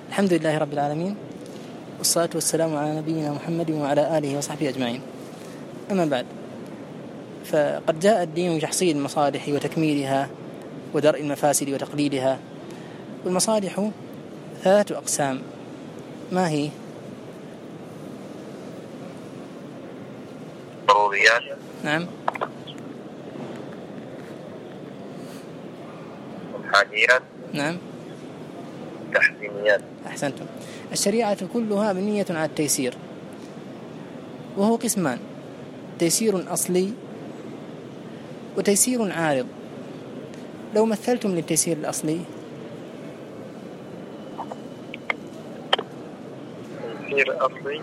الحمد لله رب العالمين، والصلاة والسلام على نبينا محمد وعلى آله وصحبه أجمعين. أما بعد، فقد جاء الدين بتحصيل المصالح وتكميلها ودرء المفاسد وتقليلها. والمصالح 3 أقسام. ما هي؟ ضروريات. نعم. والحاجيات. نعم. تحسينيات. أحسنتم. الشريعة كلها مبنية على التيسير، وهو قسمان: تيسير أصلي وتيسير عارض. لو مثلتم للتيسير الأصلي. تيسير أصلي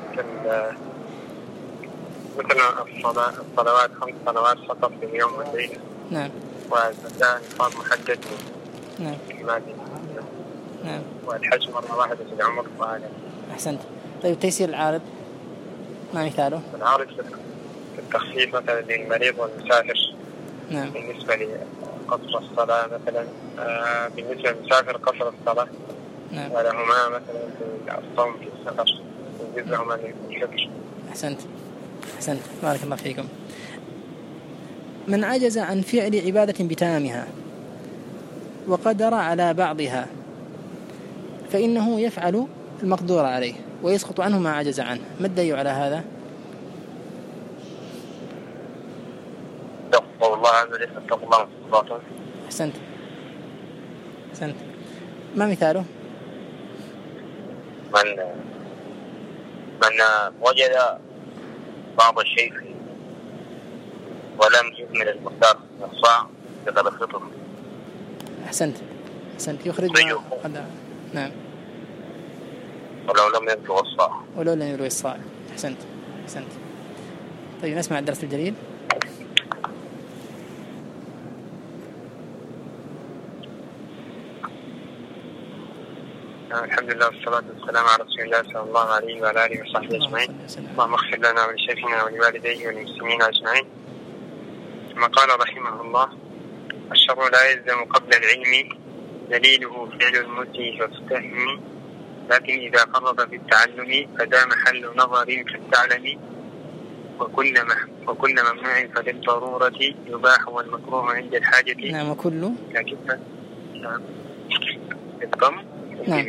مثلا الصلوات 5 صلوات فقط في اليوم والليلة. نعم. والزكاة نصاب محدد. نعم. نعم. والحج مرة واحدة في العمر وهكذا. أحسنت. طيب التيسير العارض ما مثاله؟ العارض في التخفيف مثلا للمريض والمسافر. نعم. بالنسبة لقصر الصلاة مثلا، بالنسبة للمسافر قصر الصلاة. نعم. ولهما مثلا في الصوم في السفر وجزءهما للفطر. أحسنت. بارك الله فيكم. من عجز عن فعل عبادة بتمامها وقدر على بعضها فإنه يفعل المقدور عليه ويسقط عنه ما عجز عنه. ما الدليل على هذا؟ اتقوا الله عز وجل، اتقوا الله واستطعتم. أحسنت. ما مثاله؟ من وجد بعض الشيء ولم يكمل المقدار الصاع يقبل الفطر. أحسنت. يخرج نعم. ولو لم يبلغ الصاع. أحسنت. طيب نسمع الدرس الجليل. الحمد لله والصلاة والسلام على رسول الله صلى الله عليه وعلى آله وصحبه أجمعين. اللهم اغفر لنا ولشيخنا ولوالديه والمسلمين أجمعين. ثم قال رحمه الله: الشرع لا يلزم قبل العلم، دليله فعل المسيء فافتهم، لكن إذا قرب في التعلم فذا محل نظر فاستعلم، وكل ممنوع فللضرورة يباح والمكروه عند الحاجة. نعم. وكل بالضم. نعم.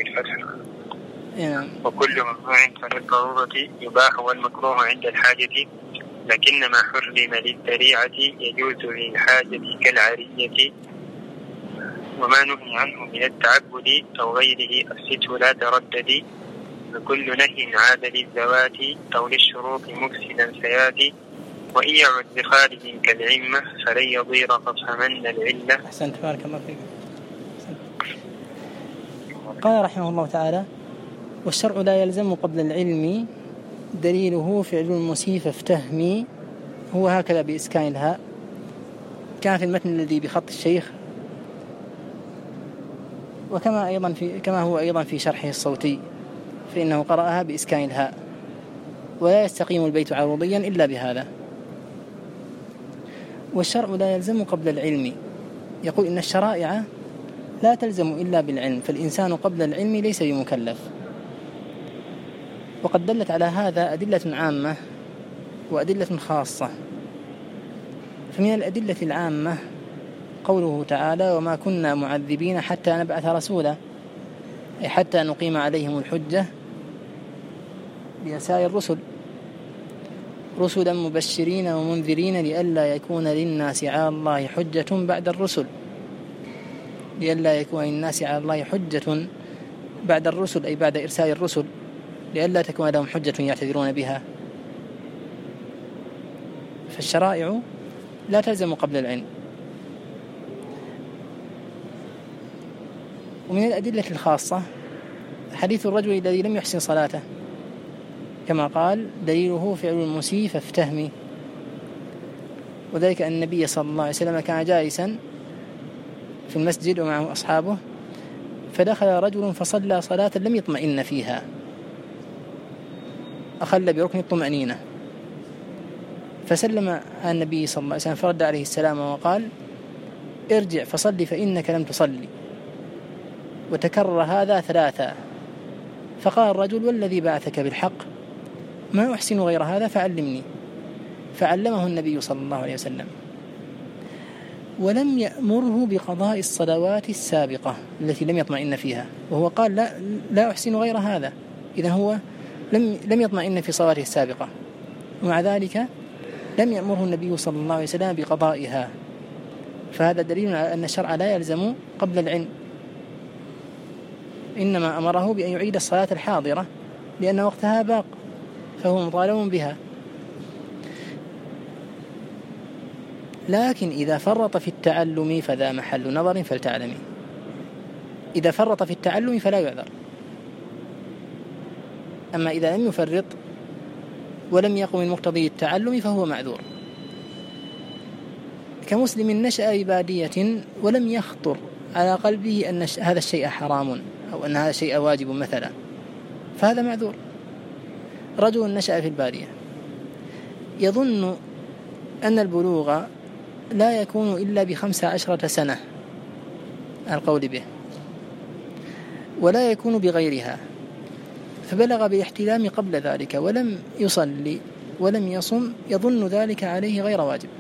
وكل ممنوع فللضرورة يباح والمكروه عند الحاجة، لكن ما حرم للذريعة يجوز للحاجة كالعارية، وما نهي عنه من التعبد أو غيره الست لا تردد، فكل نهي عاد للذوات أو للشروط مفسدا سياتي، وإن يعد بخارج كالعمة فلن يضير فافهمن العلة. أحسنت. بارك الله فيك. قال رحمه الله تعالى: والشرع لا يلزم قبل العلم، دليله فعل المسيء فافتهمي. هو هكذا بإسكان الهاء، كان في المتن الذي بخط الشيخ، كما هو أيضا في شرحه الصوتي، فإنه قرأها بإسكان الهاء، ولا يستقيم البيت عروضيا إلا بهذا. والشرع لا يلزم قبل العلم، يقول إن الشرائع لا تلزم إلا بالعلم، فالإنسان قبل العلم ليس بمكلف. وقد دلت على هذا أدلة عامة وأدلة خاصة. فمن الأدلة العامة قوله تعالى: وما كنا معذبين حتى نبعث رسولا، أي حتى نقيم عليهم الحجة بإرسال الرسل، رسلا مبشرين ومنذرين لئلا يكون للناس على الله حجة بعد الرسل، أي بعد إرسال الرسل، لئلا تكون لهم حجة يعتذرون بها. فالشرائع لا تلزم قبل العلم. ومن الأدلة الخاصة حديث الرجل الذي لم يحسن صلاته، كما قال: دليله فعل المسيء فافتهمي. وذلك أن النبي صلى الله عليه وسلم كان جالسا في المسجد ومعه أصحابه، فدخل رجل فصلى صلاة لم يطمئن فيها، أخل بركن الطمأنينة، فسلم النبي صلى الله عليه وسلم فرد عليه السلام وقال: ارجع فصلي فإنك لم تصلي. وتكرر هذا 3، فقال الرجل: والذي بعثك بالحق ما أحسن غير هذا فعلمني. فعلمه النبي صلى الله عليه وسلم، ولم يأمره بقضاء الصلوات السابقة التي لم يطمئن فيها، وهو قال: لا أحسن غير هذا. إذا هو لم يطمئن في صلاته السابقة، ومع ذلك لم يأمره النبي صلى الله عليه وسلم بقضائها. فهذا دليل على أن الشرع لا يلزم قبل العلم، إنما أمره بأن يعيد الصلاة الحاضرة لأن وقتها باق، فهو مطالب بها. لكن إذا فرط في التعلم فذا محل نظر فلتعلمي. إذا فرط في التعلم فلا يعذر، أما إذا لم يفرط ولم يقم من مقتضي التعلم فهو معذور. كمسلم نشأ ببادية ولم يخطر على قلبه أن هذا الشيء حرام أو أن هذا الشيء واجب مثلا، فهذا معذور. رجل نشأ في البادية يظن أن البلوغ لا يكون إلا ب15 سنة القول به، ولا يكون بغيرها، فبلغ بالاحتلام قبل ذلك ولم يصلي ولم يصم، يظن ذلك عليه غير واجب.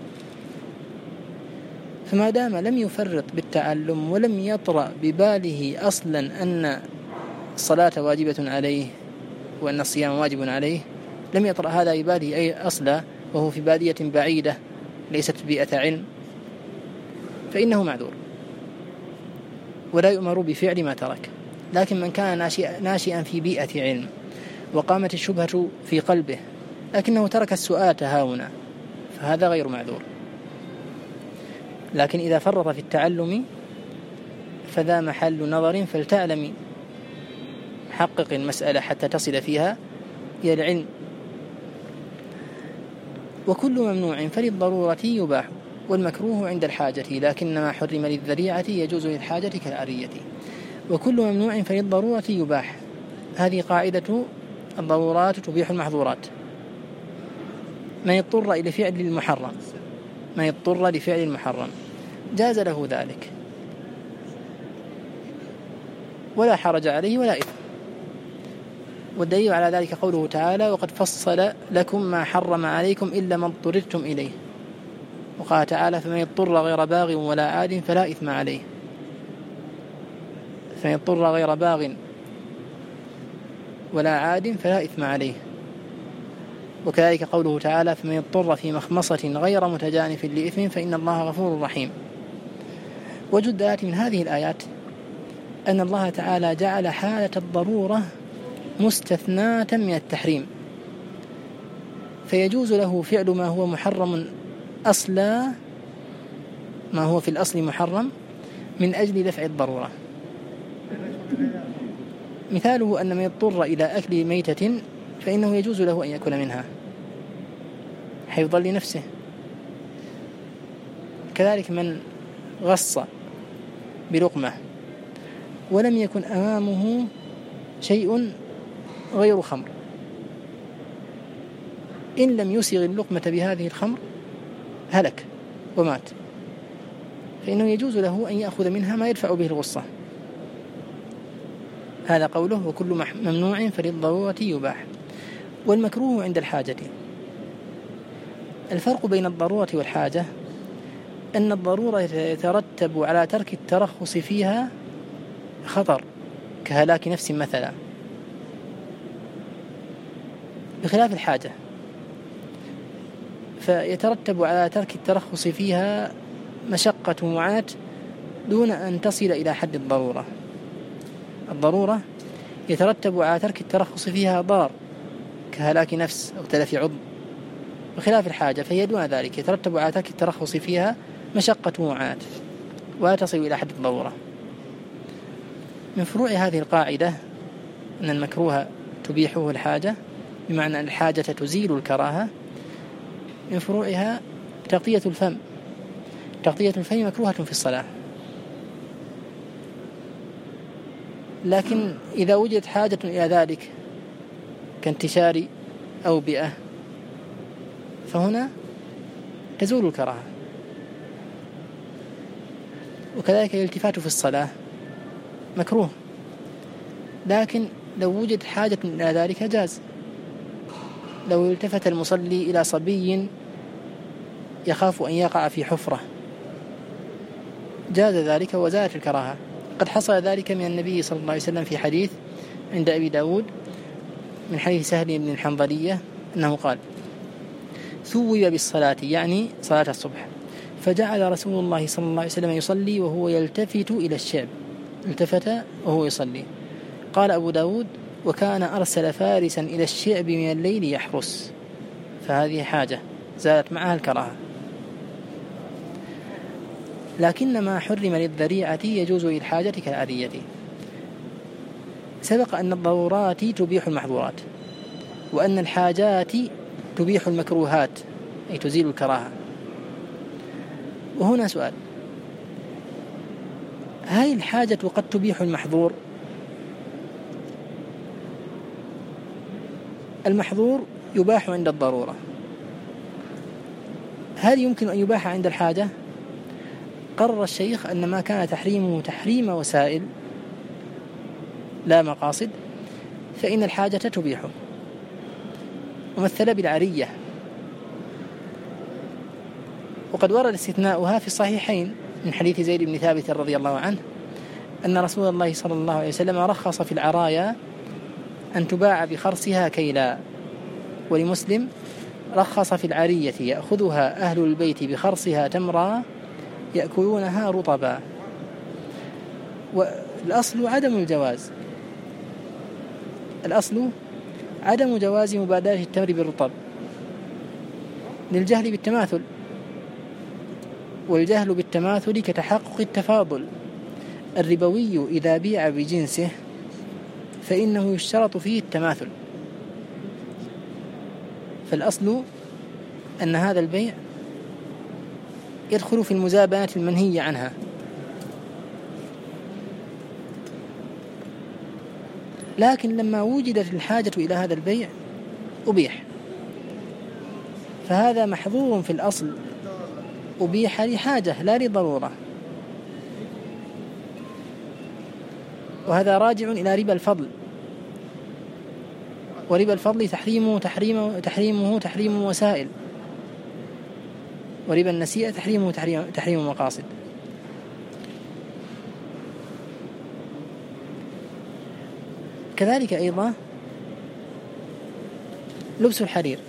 فما دام لم يفرط بالتعلم ولم يطرأ بباله أصلا أن الصلاة واجبة عليه وأن الصيام واجب عليه، لم يطرأ هذا بباله أي أصلا، وهو في بادية بعيدة ليست بيئة علم، فإنه معذور ولا يؤمر بفعل ما ترك. لكن من كان ناشئا في بيئة علم وقامت الشبهة في قلبه لكنه ترك السؤال تهاونا، فهذا غير معذور. لكن إذا فرط في التعلم فذا محل نظر فلتعلمي، حقق المسألة حتى تصل فيها إلى العلم. وكل ممنوع فللضرورة يباح والمكروه عند الحاجة، لكنما حرم للذريعة يجوز للحاجة كالعرية. وكل ممنوع فللضرورة يباح، هذه قاعدة الضرورات تبيح المحظورات. من اضطر إلى فعل المحرم، من اضطر لفعل المحرم جاز له ذلك ولا حرج عليه ولا إثم. والدليل على ذلك قوله تعالى: وقد فصل لكم ما حرم عليكم إلا ما اضطررتم إليه. وقال تعالى: فمن اضطر غير باغ ولا عاد فلا إثم عليه. فمن اضطر غير باغ ولا عاد فلا إثم عليه. وكذلك قوله تعالى: فمن اضطر في مخمصة غير متجانف لإثم فإن الله غفور رحيم. وجد الآيات من هذه الآيات أن الله تعالى جعل حالة الضرورة مستثناة من التحريم، فيجوز له فعل ما هو محرم أصلا، ما هو في الأصل محرم من أجل دفع الضرورة. مثاله أن من يضطر إلى أكل ميتة فإنه يجوز له أن يأكل منها حيفضل لنفسه. كذلك من غص بلقمة ولم يكن أمامه شيء غير خمر، إن لم يسغ اللقمة بهذه الخمر هلك ومات، فإنه يجوز له أن يأخذ منها ما يدفع به الغصة. هذا قوله: وكل ممنوع فللضرورة يباح والمكروه عند الحاجة. الفرق بين الضرورة والحاجة أن الضرورة يترتب على ترك الترخص فيها خطر كهلاك نفس مثلا، بخلاف الحاجة فيترتب على ترك الترخص فيها مشقة ومعاناة دون أن تصل إلى حد الضرورة. الضرورة يترتب على ترك الترخص فيها ضرر كهلاك نفس أو تلف عضو، بخلاف الحاجة فهي دون ذلك، يترتب على ترك الترخص فيها مشقة ومعاناة ولا تصل إلى حد الضرورة. من فروع هذه القاعدة أن المكروه تبيحه الحاجة، بمعنى أن الحاجة تزيل الكراهة. من فروعها تغطية الفم. تغطية الفم مكروهة في الصلاة، لكن إذا وجدت حاجة إلى ذلك كانتشار أوبئة فهنا تزول الكراهة. وكذلك الالتفات في الصلاة مكروه، لكن لو وجد حاجة إلى ذلك جاز. لو التفت المصلي إلى صبي يخاف أن يقع في حفرة جاز ذلك وزالت الكراهة. قد حصل ذلك من النبي صلى الله عليه وسلم في حديث عند أبي داود من حديث سهل بن الحنظلية أنه قال: ثوب بالصلاة، يعني صلاة الصبح، فجعل رسول الله صلى الله عليه وسلم يصلي وهو يلتفت إلى الشعب، التفت وهو يصلي. قال أبو داود: وكان أرسل فارسا إلى الشعب من الليل يحرس. فهذه حاجة زالت معها الكراهة. لكن ما حرم للذريعة يجوز للحاجة كالعرية. سبق أن الضرورات تبيح المحظورات، وأن الحاجات تبيح المكروهات أي تزيل الكراهة. وهنا سؤال: هل الحاجة قد تبيح المحظور؟ المحظور يباح عند الضرورة، هل يمكن أن يباح عند الحاجة؟ قرر الشيخ أن ما كان تحريمه تحريم وسائل لا مقاصد فإن الحاجة تبيحه. ومثل بالعرية، وقد ورد استثناؤها في الصحيحين من حديث زيد بن ثابت رضي الله عنه أن رسول الله صلى الله عليه وسلم رخص في العرايا أن تباع بخرصها كيلا. ولمسلم: رخص في العرية يأخذها أهل البيت بخرصها تمرا يأكلونها رطبا. والأصل عدم الجواز، الأصل عدم جواز مبادلة التمر بالرطب للجهل بالتماثل، والجهل بالتماثل كتحقق التفاضل. الربوي إذا بيع بجنسه فإنه يشترط فيه التماثل، فالأصل أن هذا البيع يدخل في المزابنة المنهي عنها. لكن لما وجدت الحاجة إلى هذا البيع أبيح، فهذا محظور في الأصل، أبيح لحاجة لا لضرورة. وهذا راجع إلى ربا الفضل، وربا الفضل تحريمه تحريم وسائل، وربا النسيئة تحريم مقاصد. كذلك أيضا لبس الحرير،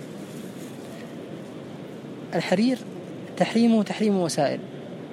الحرير تحريم وسائل.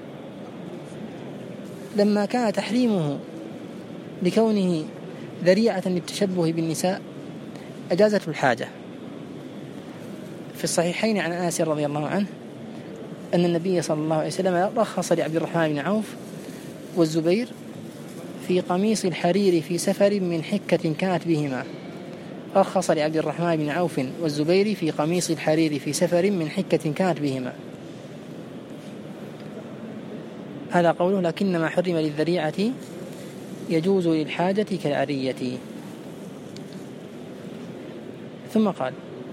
لما كان تحريمه لكونه ذريعة للتشبه بالنساء أجازته الحاجة. في الصحيحين عن أنس رضي الله عنه أن النبي صلى الله عليه وسلم رخص لعبد الرحمن بن عوف والزبير في قميص الحرير في سفر من حكة كانت بهما. رخص لعبد الرحمن بن عوف والزبير في قميص الحرير في سفر من حكة كانت بهما. هذا قوله: لكن ما حرم للذريعة يجوز للحاجة كالعرية. ثم قال: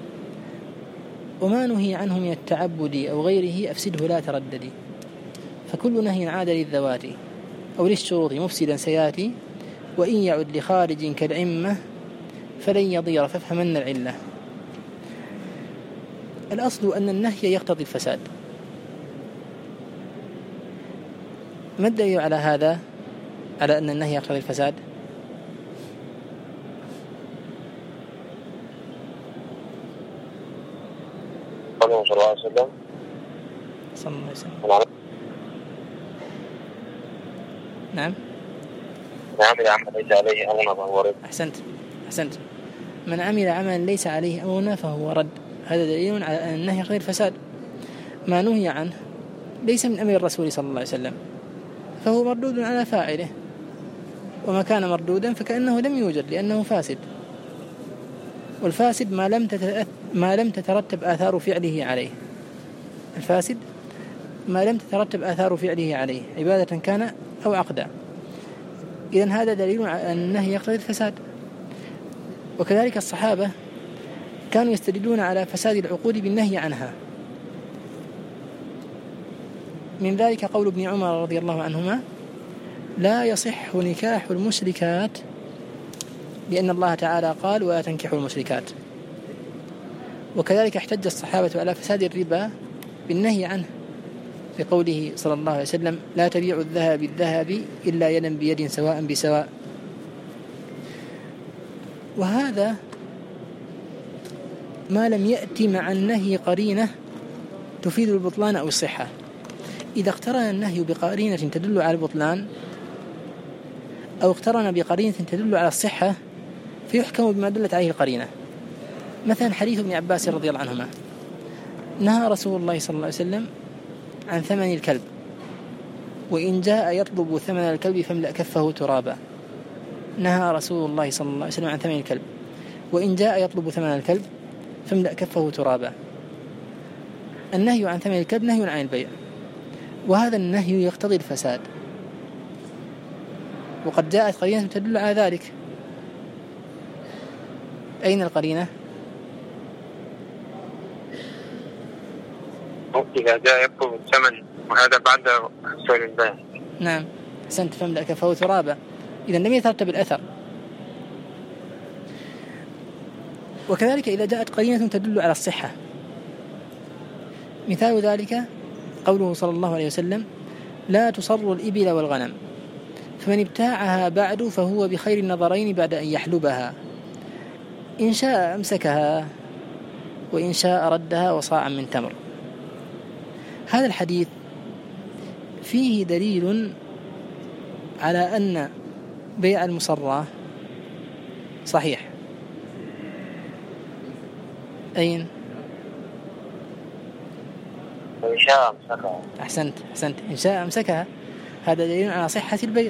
وما نهي عنه من التعبد أو غيره أفسده لا ترددي، فكل نهي عاد للذوات أو للشروط مفسدا سياتي، وإن يعد لخارج كالعمة فلن يضير فافهمن العلة. الأصل أن النهي يقتضي الفساد. ما الدليل على هذا، على أن النهي يقتضي الفساد؟ صلى الله عليه وسلم نعم. من عمل عملا ليس عليه أمرنا فهو رد. أحسنت. من عمل عملا ليس عليه أمرنا فهو رد. هذا دليل على أن النهي غير فساد. ما نهي عنه ليس من أمر الرسول صلى الله عليه وسلم فهو مردود على فاعله، وما كان مردودا فكأنه لم يوجد لأنه فاسد. والفاسد ما لم تترتب آثار فعله عليه. الفاسد ما لم تترتب آثار فعله عليه، عبادة كان أو عقدا. إذن هذا دليل على أن النهي يقتضي الفساد. وكذلك الصحابة كانوا يستدلون على فساد العقود بالنهي عنها. من ذلك قول ابن عمر رضي الله عنهما: لا يصح نكاح المشركات لأن الله تعالى قال ولا تنكحوا المشركات. وكذلك احتج الصحابة على فساد الربا بالنهي عنه بقوله صلى الله عليه وسلم لا تبيعوا الذهب بالذهب إلا يدا بيد سواء بسواء. وهذا ما لم يأتي مع النهي قرينة تفيد البطلان أو الصحة. إذا اقترن النهي بقرينة تدل على البطلان أو اقترن بقرينة تدل على الصحة فيحكم بما دلت عليه القرينة. مثلا حديث ابن عباس رضي الله عنهما نهى رسول الله صلى الله عليه وسلم عن ثمن الكلب وإن جاء يطلب ثمن الكلب فاملأ كفه ترابا. نهى رسول الله صلى الله عليه وسلم عن ثمن الكلب وإن جاء يطلب ثمن الكلب فاملأ كفه ترابا. النهي عن ثمن الكلب نهي عن البيع، وهذا النهي يقتضي الفساد، وقد جاءت قرينة تدل على ذلك. أين القرينة؟ إذا جاء يطلب الثمن وهذا بعد حصول البيع. نعم أحسنت، فاملأ كفه ترابا، إذا لم يترتب الأثر. وكذلك إذا جاءت قرينة تدل على الصحة، مثال ذلك قوله صلى الله عليه وسلم لا تصر الإبل والغنم فمن ابتاعها بعد فهو بخير النظرين بعد أن يحلبها إن شاء أمسكها وإن شاء ردها وصاعا من تمر. هذا الحديث فيه دليل على أن بيع المصرة صحيح. أين؟ إن شاء أمسكها. أحسنت إن شاء أمسكها، هذا دليل على صحة البيع،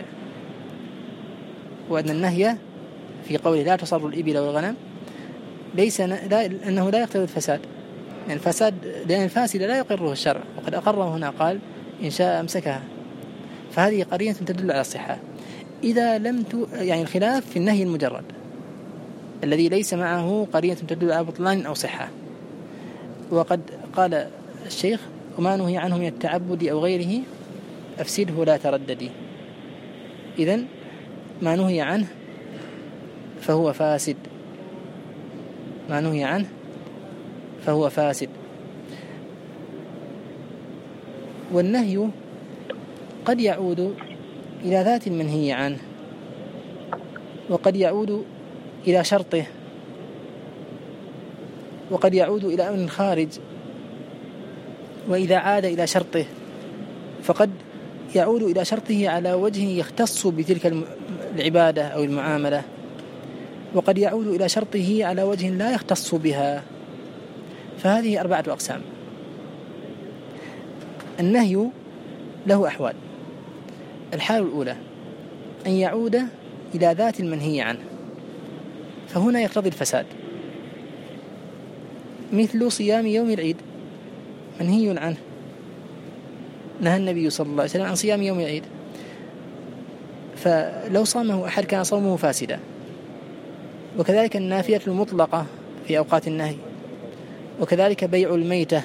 وأن النهي في قوله لا تصر الإبل والغنم ليس أنه لا يقتضي الفساد، لأن الفاسد لا يقره الشرع، وقد أقره هنا قال إن شاء أمسكها، فهذه قرينة تدل على الصحة. إذا لم يعني الخلاف في النهي المجرد الذي ليس معه قرينة تدل على بطلان أو صحة. وقد قال الشيخ وما نهي عنه من التعبد أو غيره أفسده لا ترددي. إذن ما نهي عنه فهو فاسد، ما نهي عنه فهو فاسد. والنهي قد يعود إلى ذات المنهي عنه، وقد يعود إلى شرطه، وقد يعود إلى أمر خارج. وإذا عاد إلى شرطه فقد يعود إلى شرطه على وجه يختص بتلك العبادة أو المعاملة، وقد يعود إلى شرطه على وجه لا يختص بها. فهذه 4 أقسام. النهي له أحوال. الحال الأولى أن يعود إلى ذات المنهي عنه، فهنا يقتضي الفساد، مثل صيام يوم العيد منهي عنه، نهى النبي صلى الله عليه وسلم عن صيام يوم العيد، فلو صامه أحد كان صومه فاسدا. وكذلك النافية المطلقة في أوقات النهي، وكذلك بيع الميتة،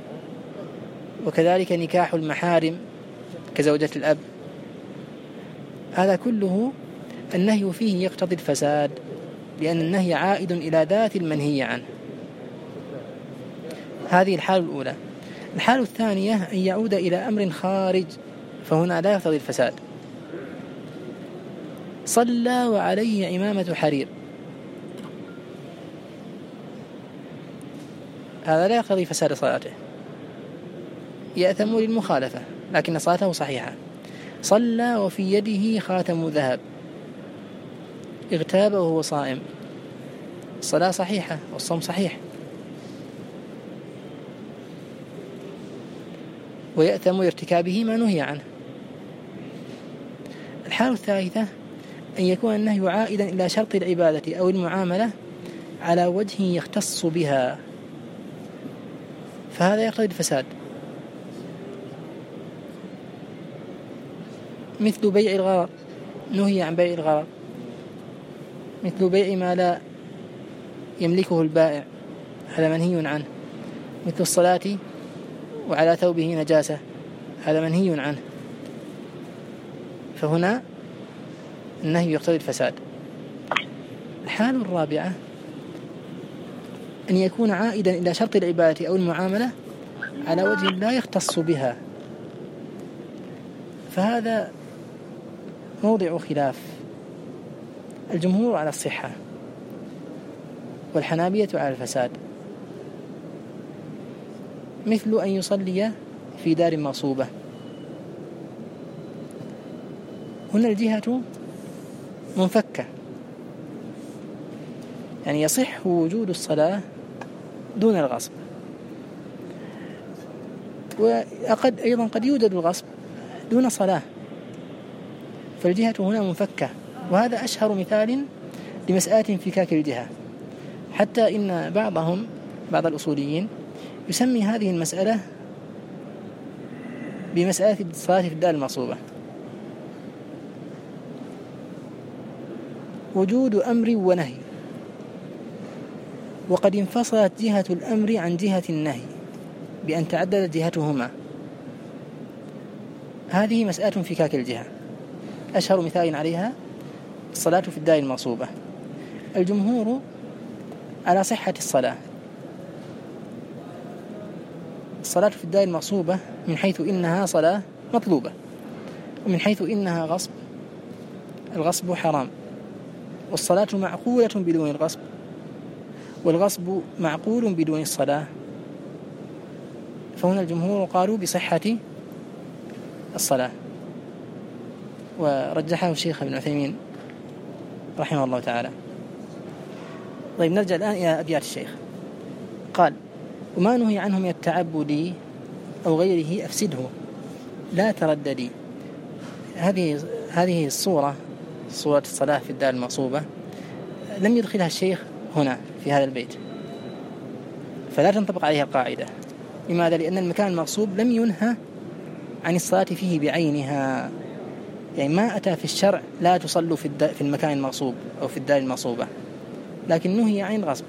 وكذلك نكاح المحارم كزوجة الأب. هذا كله النهي فيه يقتضي الفساد، لأن النهي عائد إلى ذات المنهي عنه. هذه الحالة الأولى. الحالة الثانية أن يعود إلى أمر خارج، فهنا لا يقتضي الفساد. صلى وعليه عمامة حرير، هذا لا يقتضي فساد صلاته، يأثم للمخالفة لكن صلاته صحيحة. صلى وفي يده خاتم ذهب، اغتاب وهو صائم، الصلاة صحيحة والصوم صحيح. ويأثم لارتكابه ما نهي عنه. الحالة الثالثة أن يكون النهي عائدا إلى شرط العبادة أو المعاملة على وجه يختص بها، فهذا يقتضي الفساد، مثل بيع الغرر، نهي عن بيع الغرر، مثل بيع ما لا يملكه البائع، هذا منهي عنه، مثل الصلاة وعلى ثوبه نجاسة، هذا منهي عنه. فهنا النهي يقتضي الفساد. الحالة الرابعة أن يكون عائدا إلى شرط العبادة أو المعاملة على وجه لا يختص بها، فهذا موضع خلاف. الجمهور على الصحة والحنابية على الفساد، مثل أن يصلي في دار مغصوبة. هنا الجهة منفكة، يعني يصح وجود الصلاة دون الغصب، وقد أيضا قد يوجد الغصب دون صلاة، فالجهة هنا منفكة. وهذا أشهر مثال لمسألة انفكاك الجهة، حتى إن بعض الأصوليين يسمي هذه المسألة بمسألة الصلاة في الدار المغصوبة. وجود أمر ونهي، وقد انفصلت جهة الأمر عن جهة النهي بأن تعددت جهتهما، هذه مسألة انفكاك الجهة، أشهر مثال عليها الصلاة في الدار المغصوبة. الجمهور على صحة الصلاة في الدار المغصوبة من حيث إنها صلاة مطلوبة، ومن حيث إنها غصب، الغصب حرام، والصلاة معقولة بدون الغصب، والغصب معقول بدون الصلاة. فهنا الجمهور قالوا بصحة الصلاة، ورجحه الشيخ ابن عثيمين رحمه الله تعالى. طيب، نرجع الآن إلى أبيات الشيخ. قال: وما نهي عنه من التعبد أو غيره أفسده لا ترددي. هذه صورة الصلاة في الدار المغصوبة لم يدخلها الشيخ هنا في هذا البيت، فلا تنطبق عليها القاعدة. لماذا؟ لأن المكان المغصوب لم ينهى عن الصلاة فيه بعينها، يعني ما أتى في الشرع لا تصلوا في المكان المغصوب أو في الدار المغصوبة، لكن نهي عن الغصب،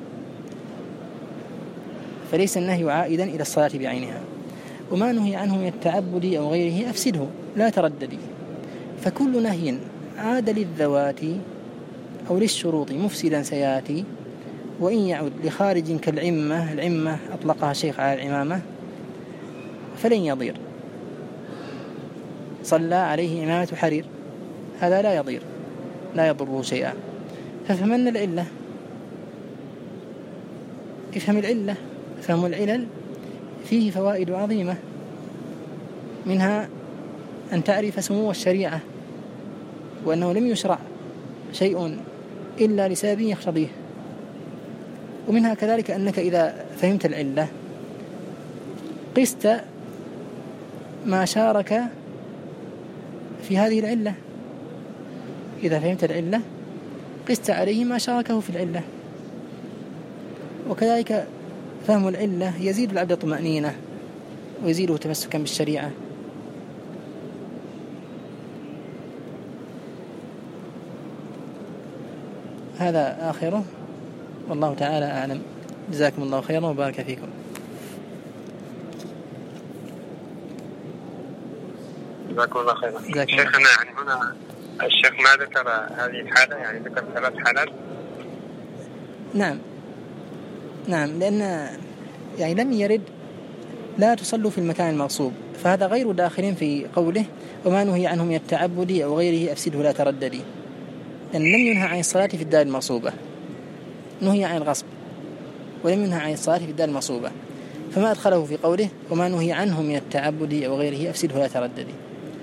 فليس النهي عائدا إلى الصلاة بعينها. وما نهي عنه من التعبد أو غيره أفسده لا ترددي. فكل نهي عاد للذوات أو للشروط مفسدا سياتي، وإن يعود لخارج العمة أطلقها الشيخ على العمامة فلن يضير. صلى عليه إمامة حرير، هذا لا يضير، لا يضره شيئا. ففهمنا العلة، افهم العلة. فهم العلل فيه فوائد عظيمة، منها أن تعرف سمو الشريعة، وأنه لم يشرع شيء إلا لسبب يقتضيه. ومنها كذلك أنك إذا فهمت العلة قست ما شارك في هذه العلة، إذا فهمت العلة قست عليه ما شاركه في العلة. وكذلك فهم العلة يزيد العبد طمأنينة ويزيده تمسكا بالشريعة. هذا آخره، والله تعالى أعلم. جزاكم الله خيرا وبارك فيكم. جزاكم الله خيرا. شيخنا، يعني هنا الشيخ ما ذكر هذه الحالة، يعني ذكر 3 حالات. نعم، لأن يعني لم يرد لا تصلوا في المكان المغصوب، فهذا غير داخل في قوله وما نهي عنه من التعبد أو غيره أفسده لا ترددي، لأن لم ينهى عن الصلاة في الدار المغصوبة، نهي عن الغصب، ولم ينهى عن الصلاة في الدار المغصوبة، فما أدخله في قوله وما نهي عنه من التعبد أو غيره أفسده لا ترددي.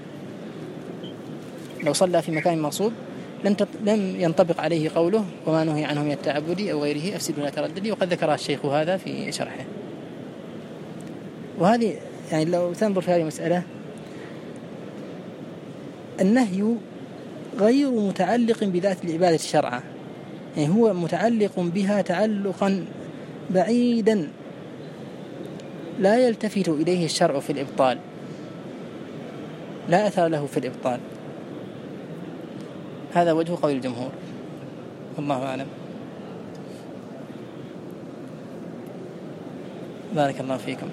لو صلى في مكان مغصوب لم ينطبق عليه قوله وما نهي عنه من التعبد أو غيره أفسده لا ترددي، وقد ذكر الشيخ هذا في شرحه. وهذه يعني لو تنظر في هذه المسألة، النهي غير متعلق بذات العبادة شرعا، يعني هو متعلق بها تعلقا بعيدا لا يلتفت إليه الشرع في الإبطال، لا أثر له في الإبطال. هذا وجه قول الجمهور، والله أعلم. بارك الله فيكم.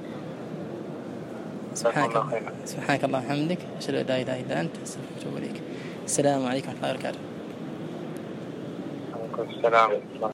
سبحانك الله وبحمدك، أشهد أن لا إله إلا أنت، أستغفرك وأتوب إليك. السلام عليكم ورحمة الله وبركاته. وعليكم السلام.